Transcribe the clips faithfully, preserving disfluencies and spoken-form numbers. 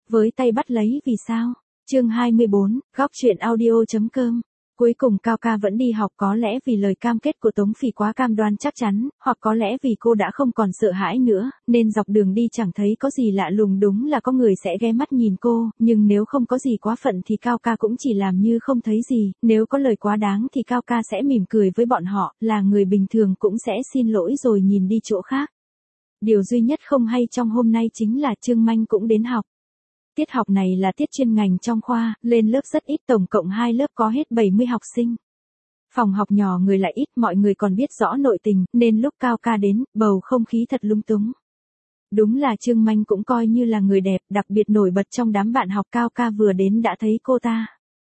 với tay bắt lấy vì sao. Chương hai mươi bốn, góc truyện audio.com. Cuối cùng Cao Ca vẫn đi học, có lẽ vì lời cam kết của Tống Phỉ quá cam đoan chắc chắn, hoặc có lẽ vì cô đã không còn sợ hãi nữa, nên dọc đường đi chẳng thấy có gì lạ lùng, đúng là có người sẽ ghé mắt nhìn cô, nhưng nếu không có gì quá phận thì Cao Ca cũng chỉ làm như không thấy gì, nếu có lời quá đáng thì Cao Ca sẽ mỉm cười với bọn họ, là người bình thường cũng sẽ xin lỗi rồi nhìn đi chỗ khác. Điều duy nhất không hay trong hôm nay chính là Trương Manh cũng đến học. Tiết học này là tiết chuyên ngành trong khoa, lên lớp rất ít, tổng cộng hai lớp có hết bảy mươi học sinh. Phòng học nhỏ người lại ít, mọi người còn biết rõ nội tình, nên lúc Cao Ca đến, bầu không khí thật lung túng. Đúng là Trương Manh cũng coi như là người đẹp, đặc biệt nổi bật trong đám bạn học. Cao Ca vừa đến đã thấy cô ta.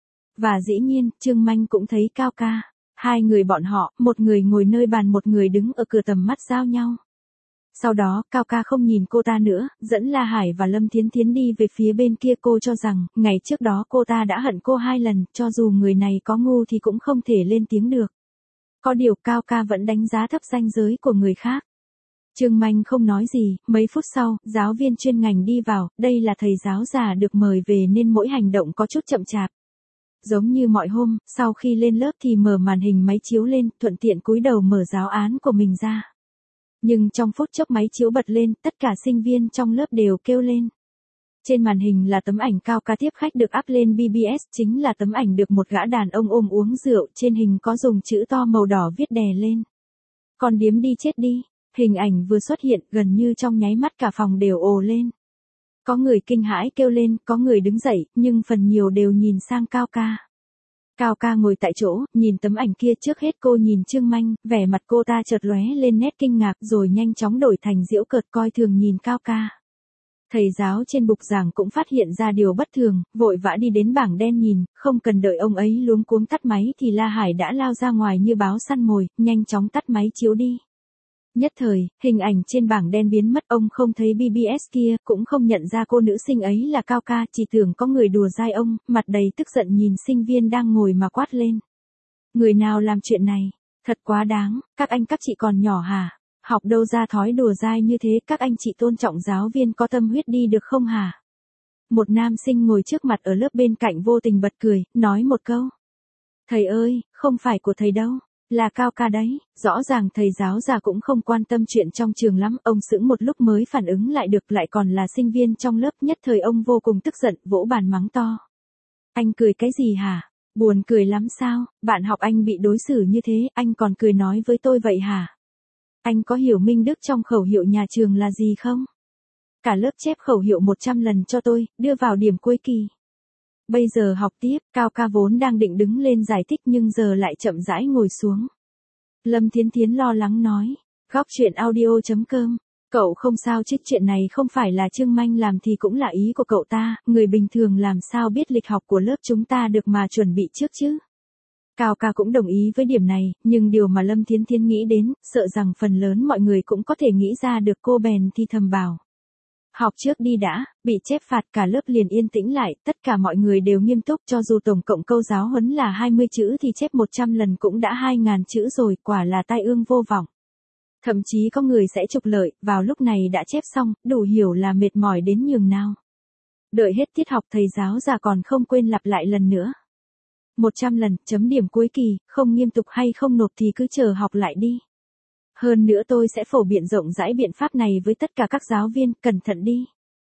Và dĩ nhiên, Trương Manh cũng thấy Cao Ca. Hai người bọn họ, một người ngồi nơi bàn, một người đứng ở cửa, tầm mắt giao nhau. Sau đó, Cao Ca không nhìn cô ta nữa, dẫn La Hải và Lâm Thiến Thiến đi về phía bên kia. Cô cho rằng, ngày trước đó cô ta đã hận cô hai lần, cho dù người này có ngu thì cũng không thể lên tiếng được. Có điều Cao Ca vẫn đánh giá thấp ranh giới của người khác. Trương Manh không nói gì, mấy phút sau, giáo viên chuyên ngành đi vào, đây là thầy giáo già được mời về nên mỗi hành động có chút chậm chạp. Giống như mọi hôm, sau khi lên lớp thì mở màn hình máy chiếu lên, thuận tiện cúi đầu mở giáo án của mình ra. Nhưng trong phút chốc máy chiếu bật lên, tất cả sinh viên trong lớp đều kêu lên. Trên màn hình là tấm ảnh Cao Ca tiếp khách được up lên bê bê ét, chính là tấm ảnh được một gã đàn ông ôm uống rượu, trên hình có dùng chữ to màu đỏ viết đè lên. Con điếm đi chết đi. Hình ảnh vừa xuất hiện, gần như trong nháy mắt cả phòng đều ồ lên. Có người kinh hãi kêu lên, có người đứng dậy, nhưng phần nhiều đều nhìn sang Cao Ca. Cao Ca ngồi tại chỗ, nhìn tấm ảnh kia. Trước hết cô nhìn Trương Manh, vẻ mặt cô ta chợt lóe lên nét kinh ngạc rồi nhanh chóng đổi thành giễu cợt coi thường nhìn Cao Ca. Thầy giáo trên bục giảng cũng phát hiện ra điều bất thường, vội vã đi đến bảng đen nhìn, không cần đợi ông ấy luống cuống tắt máy thì La Hải đã lao ra ngoài như báo săn mồi, nhanh chóng tắt máy chiếu đi. Nhất thời, hình ảnh trên bảng đen biến mất, ông không thấy bê bê ét kia, cũng không nhận ra cô nữ sinh ấy là Cao Ca, chỉ tưởng có người đùa dai ông, mặt đầy tức giận nhìn sinh viên đang ngồi mà quát lên. Người nào làm chuyện này? Thật quá đáng, các anh các chị còn nhỏ hả? Học đâu ra thói đùa dai như thế, các anh chị tôn trọng giáo viên có tâm huyết đi được không hả? Một nam sinh ngồi trước mặt ở lớp bên cạnh vô tình bật cười, nói một câu. Thầy ơi, không phải của thầy đâu. Là Cao Ca đấy. Rõ ràng thầy giáo già cũng không quan tâm chuyện trong trường lắm, ông sững một lúc mới phản ứng lại được, lại còn là sinh viên trong lớp. Nhất thời ông vô cùng tức giận, vỗ bàn mắng to. Anh cười cái gì hả? Buồn cười lắm sao? Bạn học anh bị đối xử như thế, anh còn cười nói với tôi vậy hả? Anh có hiểu minh đức trong khẩu hiệu nhà trường là gì không? Cả lớp chép khẩu hiệu một trăm lần cho tôi, đưa vào điểm cuối kỳ. Bây giờ học tiếp. Cao Ca vốn đang định đứng lên giải thích nhưng giờ lại chậm rãi ngồi xuống. Lâm Thiến Thiến lo lắng nói. Góc truyện audio.com. Cậu không sao chứ, chuyện này không phải là Trương Manh làm thì cũng là ý của cậu ta, người bình thường làm sao biết lịch học của lớp chúng ta được mà chuẩn bị trước chứ. Cao Ca cũng đồng ý với điểm này, nhưng điều mà Lâm Thiến Thiến nghĩ đến, sợ rằng phần lớn mọi người cũng có thể nghĩ ra được, cô bèn thì thầm bảo. Học trước đi đã. Bị chép phạt cả lớp liền yên tĩnh lại, tất cả mọi người đều nghiêm túc, cho dù tổng cộng câu giáo huấn là hai mươi chữ thì chép một trăm lần cũng đã hai nghìn chữ rồi, quả là tai ương vô vọng. Thậm chí có người sẽ trục lợi, vào lúc này đã chép xong, đủ hiểu là mệt mỏi đến nhường nào. Đợi hết tiết học thầy giáo già còn không quên lặp lại lần nữa. một trăm lần, chấm điểm cuối kỳ, không nghiêm túc hay không nộp thì cứ chờ học lại đi. Hơn nữa tôi sẽ phổ biện rộng rãi biện pháp này với tất cả các giáo viên, cẩn thận đi.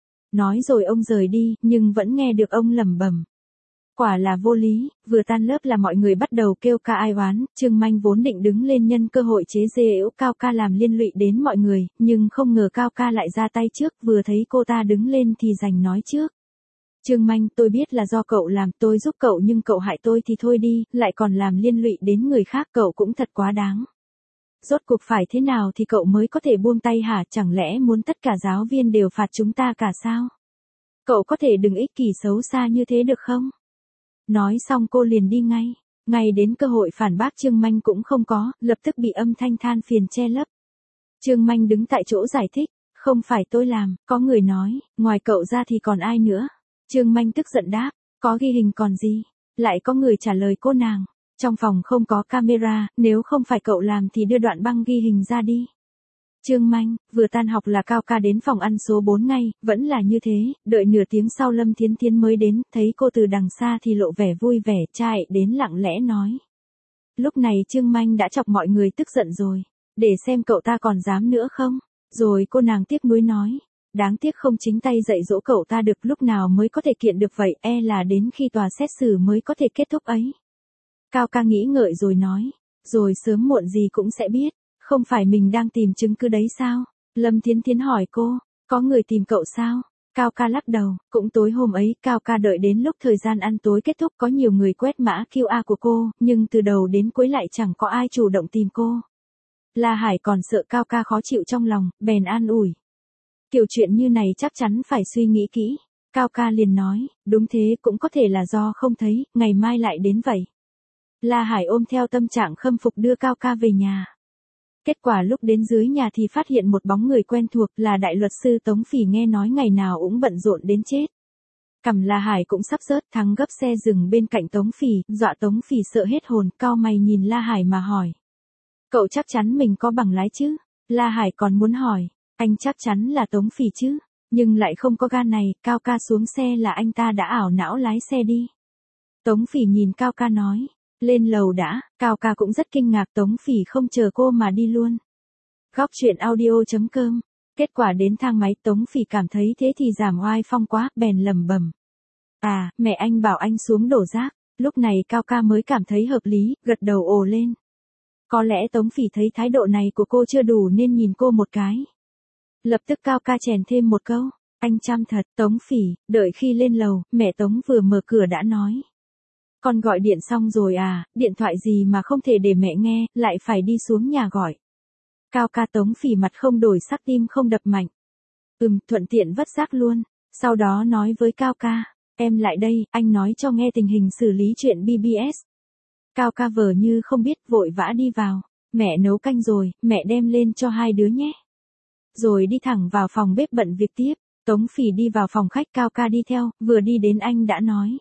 Nói rồi ông rời đi, nhưng vẫn nghe được ông lẩm bẩm. Quả là vô lý, vừa tan lớp là mọi người bắt đầu kêu ca ai oán, Trương Manh vốn định đứng lên nhân cơ hội chế giễu Cao Ca làm liên lụy đến mọi người, nhưng không ngờ Cao Ca lại ra tay trước, vừa thấy cô ta đứng lên thì giành nói trước. Trương Manh, tôi biết là do cậu làm, tôi giúp cậu nhưng cậu hại tôi thì thôi đi, lại còn làm liên lụy đến người khác, cậu cũng thật quá đáng. Rốt cuộc phải thế nào thì cậu mới có thể buông tay hả, chẳng lẽ muốn tất cả giáo viên đều phạt chúng ta cả sao? Cậu có thể đừng ích kỷ xấu xa như thế được không? Nói xong cô liền đi ngay, ngay đến cơ hội phản bác Trương Manh cũng không có, lập tức bị âm thanh than phiền che lấp. Trương Manh đứng tại chỗ giải thích, không phải tôi làm, có người nói, ngoài cậu ra thì còn ai nữa? Trương Manh tức giận đáp, có ghi hình còn gì? Lại có người trả lời cô nàng. Trong phòng không có camera, nếu không phải cậu làm thì đưa đoạn băng ghi hình ra đi. Trương Manh, vừa tan học là Cao ca đến phòng ăn số bốn ngay, vẫn là như thế, đợi nửa tiếng sau Lâm Thiến Thiến mới đến, thấy cô từ đằng xa thì lộ vẻ vui vẻ, chạy đến lặng lẽ nói. Lúc này Trương Manh đã chọc mọi người tức giận rồi, để xem cậu ta còn dám nữa không, rồi cô nàng tiếc nuối nói. Đáng tiếc không chính tay dạy dỗ cậu ta được, lúc nào mới có thể kiện được vậy, e là đến khi tòa xét xử mới có thể kết thúc ấy. Cao ca nghĩ ngợi rồi nói, rồi sớm muộn gì cũng sẽ biết, không phải mình đang tìm chứng cứ đấy sao? Lâm Thiến Thiến hỏi cô, có người tìm cậu sao? Cao ca lắc đầu, cũng tối hôm ấy, Cao ca đợi đến lúc thời gian ăn tối kết thúc có nhiều người quét mã quy rờ của cô, nhưng từ đầu đến cuối lại chẳng có ai chủ động tìm cô. La Hải còn sợ Cao ca khó chịu trong lòng, bèn an ủi. Kiểu chuyện như này chắc chắn phải suy nghĩ kỹ. Cao ca liền nói, đúng thế, cũng có thể là do không thấy, ngày mai lại đến vậy. La Hải ôm theo tâm trạng khâm phục đưa Cao ca về nhà. Kết quả lúc đến dưới nhà thì phát hiện một bóng người quen thuộc, là đại luật sư Tống Phỉ, nghe nói ngày nào cũng bận rộn đến chết. Cằm La Hải cũng sắp rớt, thắng gấp xe dừng bên cạnh Tống Phỉ, dọa Tống Phỉ sợ hết hồn, cau mày nhìn La Hải mà hỏi. Cậu chắc chắn mình có bằng lái chứ? La Hải còn muốn hỏi, anh chắc chắn là Tống Phỉ chứ? Nhưng lại không có gan này, Cao ca xuống xe là anh ta đã ảo não lái xe đi. Tống Phỉ nhìn Cao ca nói. Lên lầu đã, Cao ca cũng rất kinh ngạc, Tống Phỉ không chờ cô mà đi luôn. Góc truyện audio chấm com. Kết quả đến thang máy, Tống Phỉ cảm thấy thế thì giảm oai phong quá, bèn lẩm bẩm. À, mẹ anh bảo anh xuống đổ rác. Lúc này Cao ca mới cảm thấy hợp lý, gật đầu ồ lên. Có lẽ Tống Phỉ thấy thái độ này của cô chưa đủ nên nhìn cô một cái. Lập tức Cao ca chèn thêm một câu. Anh chăm thật, Tống Phỉ, đợi khi lên lầu, mẹ Tống vừa mở cửa đã nói. Con gọi điện xong rồi à, điện thoại gì mà không thể để mẹ nghe, lại phải đi xuống nhà gọi. Cao ca. Tống Phỉ mặt không đổi sắc, tim không đập mạnh. Ừm, thuận tiện vất rác luôn. Sau đó nói với Cao ca, em lại đây, anh nói cho nghe tình hình xử lý chuyện bê bê ét. Cao ca vờ như không biết, vội vã đi vào. Mẹ nấu canh rồi, mẹ đem lên cho hai đứa nhé. Rồi đi thẳng vào phòng bếp bận việc tiếp. Tống Phỉ đi vào phòng khách, Cao ca đi theo, vừa đi đến anh đã nói.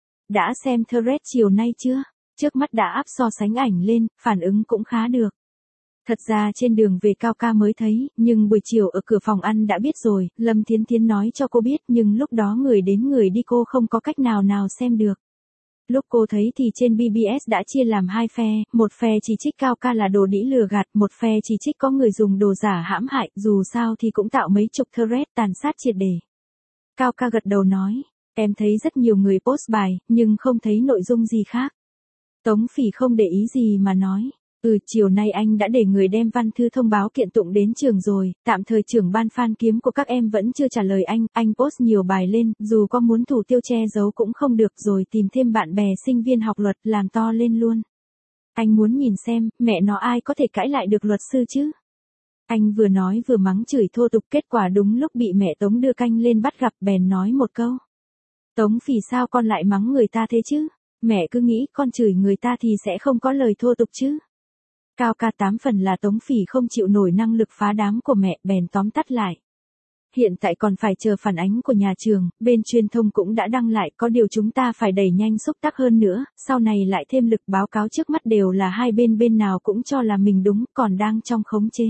Đã xem thread chiều nay chưa? Trước mắt đã áp so sánh ảnh lên, phản ứng cũng khá được. Thật ra trên đường về Cao ca mới thấy, nhưng buổi chiều ở cửa phòng ăn đã biết rồi, Lâm Thiến Thiến nói cho cô biết, nhưng lúc đó người đến người đi cô không có cách nào nào xem được. Lúc cô thấy thì trên bê bê ét đã chia làm hai phe, một phe chỉ trích Cao ca là đồ đĩ lừa gạt, một phe chỉ trích có người dùng đồ giả hãm hại, dù sao thì cũng tạo mấy chục thread tàn sát triệt để. Cao ca gật đầu nói. Em thấy rất nhiều người post bài, nhưng không thấy nội dung gì khác. Tống Phỉ không để ý gì mà nói. Ừ, chiều nay anh đã để người đem văn thư thông báo kiện tụng đến trường rồi, tạm thời trưởng ban Phan Kiếm của các em vẫn chưa trả lời anh, anh post nhiều bài lên, dù có muốn thủ tiêu che giấu cũng không được, rồi tìm thêm bạn bè sinh viên học luật làm to lên luôn. Anh muốn nhìn xem, mẹ nó ai có thể cãi lại được luật sư chứ? Anh vừa nói vừa mắng chửi thô tục, kết quả đúng lúc bị mẹ Tống đưa canh lên bắt gặp, bèn nói một câu. Tống Phỉ, sao con lại mắng người ta thế chứ? Mẹ cứ nghĩ con chửi người ta thì sẽ không có lời thô tục chứ. Cao ca. Tám phần là Tống Phỉ không chịu nổi năng lực phá đám của mẹ, bèn tóm tắt lại. Hiện tại còn phải chờ phản ánh của nhà trường, bên truyền thông cũng đã đăng lại, có điều chúng ta phải đẩy nhanh xúc tác hơn nữa, sau này lại thêm lực, báo cáo trước mắt đều là hai bên bên nào cũng cho là mình đúng, còn đang trong khống chế.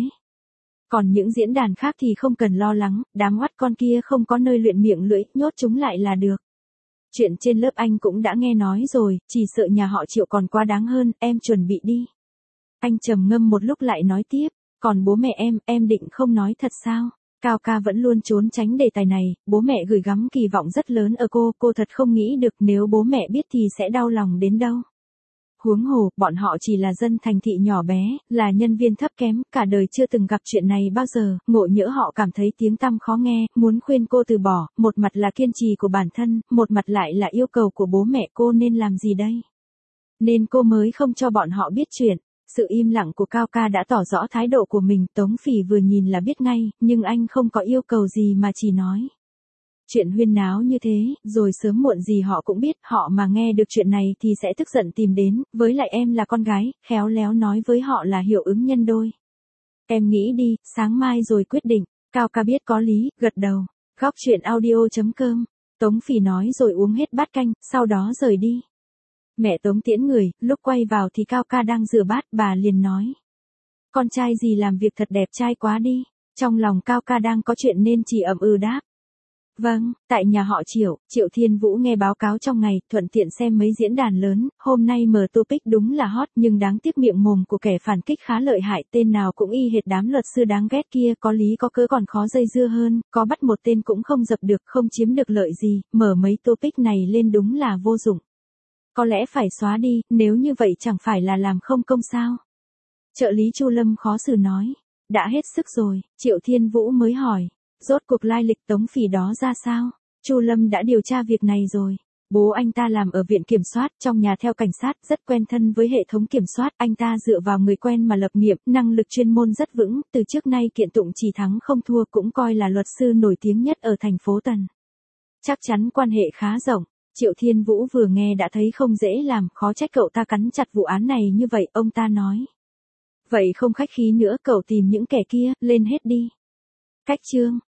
Còn những diễn đàn khác thì không cần lo lắng, đám oắt con kia không có nơi luyện miệng lưỡi, nhốt chúng lại là được. Chuyện trên lớp anh cũng đã nghe nói rồi, chỉ sợ nhà họ Triệu còn quá đáng hơn, em chuẩn bị đi. Anh trầm ngâm một lúc lại nói tiếp, còn bố mẹ em, em định không nói thật sao? Cao ca vẫn luôn trốn tránh đề tài này, bố mẹ gửi gắm kỳ vọng rất lớn ở cô, cô thật không nghĩ được nếu bố mẹ biết thì sẽ đau lòng đến đâu. Huống hồ, bọn họ chỉ là dân thành thị nhỏ bé, là nhân viên thấp kém, cả đời chưa từng gặp chuyện này bao giờ, ngộ nhỡ họ cảm thấy tiếng tăm khó nghe, muốn khuyên cô từ bỏ, một mặt là kiên trì của bản thân, một mặt lại là yêu cầu của bố mẹ, cô nên làm gì đây? Nên cô mới không cho bọn họ biết chuyện. Sự im lặng của Cao ca đã tỏ rõ thái độ của mình, Tống Phỉ vừa nhìn là biết ngay, nhưng anh không có yêu cầu gì mà chỉ nói. Chuyện huyên náo như thế, rồi sớm muộn gì họ cũng biết, họ mà nghe được chuyện này thì sẽ tức giận tìm đến, với lại em là con gái, khéo léo nói với họ là hiệu ứng nhân đôi. Em nghĩ đi, sáng mai rồi quyết định. Cao ca biết có lý, gật đầu. Góc truyện audio chấm com. Tống Phỉ nói rồi uống hết bát canh, sau đó rời đi. Mẹ Tống tiễn người, lúc quay vào thì Cao ca đang rửa bát, bà liền nói. con trai gì làm việc thật đẹp trai quá đi. Trong lòng Cao ca đang có chuyện nên chỉ ậm ừ đáp. Vâng, tại nhà họ Triệu, Triệu Thiên Vũ nghe báo cáo trong ngày, thuận tiện xem mấy diễn đàn lớn, hôm nay mở topic đúng là hot nhưng đáng tiếc miệng mồm của kẻ phản kích khá lợi hại, tên nào cũng y hệt đám luật sư đáng ghét kia, có lý có cớ còn khó dây dưa hơn, có bắt một tên cũng không dập được, không chiếm được lợi gì, mở mấy topic này lên đúng là vô dụng. Có lẽ phải xóa đi, nếu như vậy chẳng phải là làm không công sao. Trợ lý Chu Lâm khó xử nói, đã hết sức rồi, Triệu Thiên Vũ mới hỏi. Rốt cuộc lai lịch Tống Phỉ đó ra sao? Chu Lâm đã điều tra việc này rồi. Bố anh ta làm ở viện kiểm soát, trong nhà theo cảnh sát, rất quen thân với hệ thống kiểm soát, anh ta dựa vào người quen mà lập nghiệp, năng lực chuyên môn rất vững, từ trước nay kiện tụng chỉ thắng không thua, cũng coi là luật sư nổi tiếng nhất ở thành phố Tần. Chắc chắn quan hệ khá rộng. Triệu Thiên Vũ vừa nghe đã thấy không dễ làm, khó trách cậu ta cắn chặt vụ án này như vậy, ông ta nói. Vậy không khách khí nữa, cậu tìm những kẻ kia, lên hết đi. Cách chương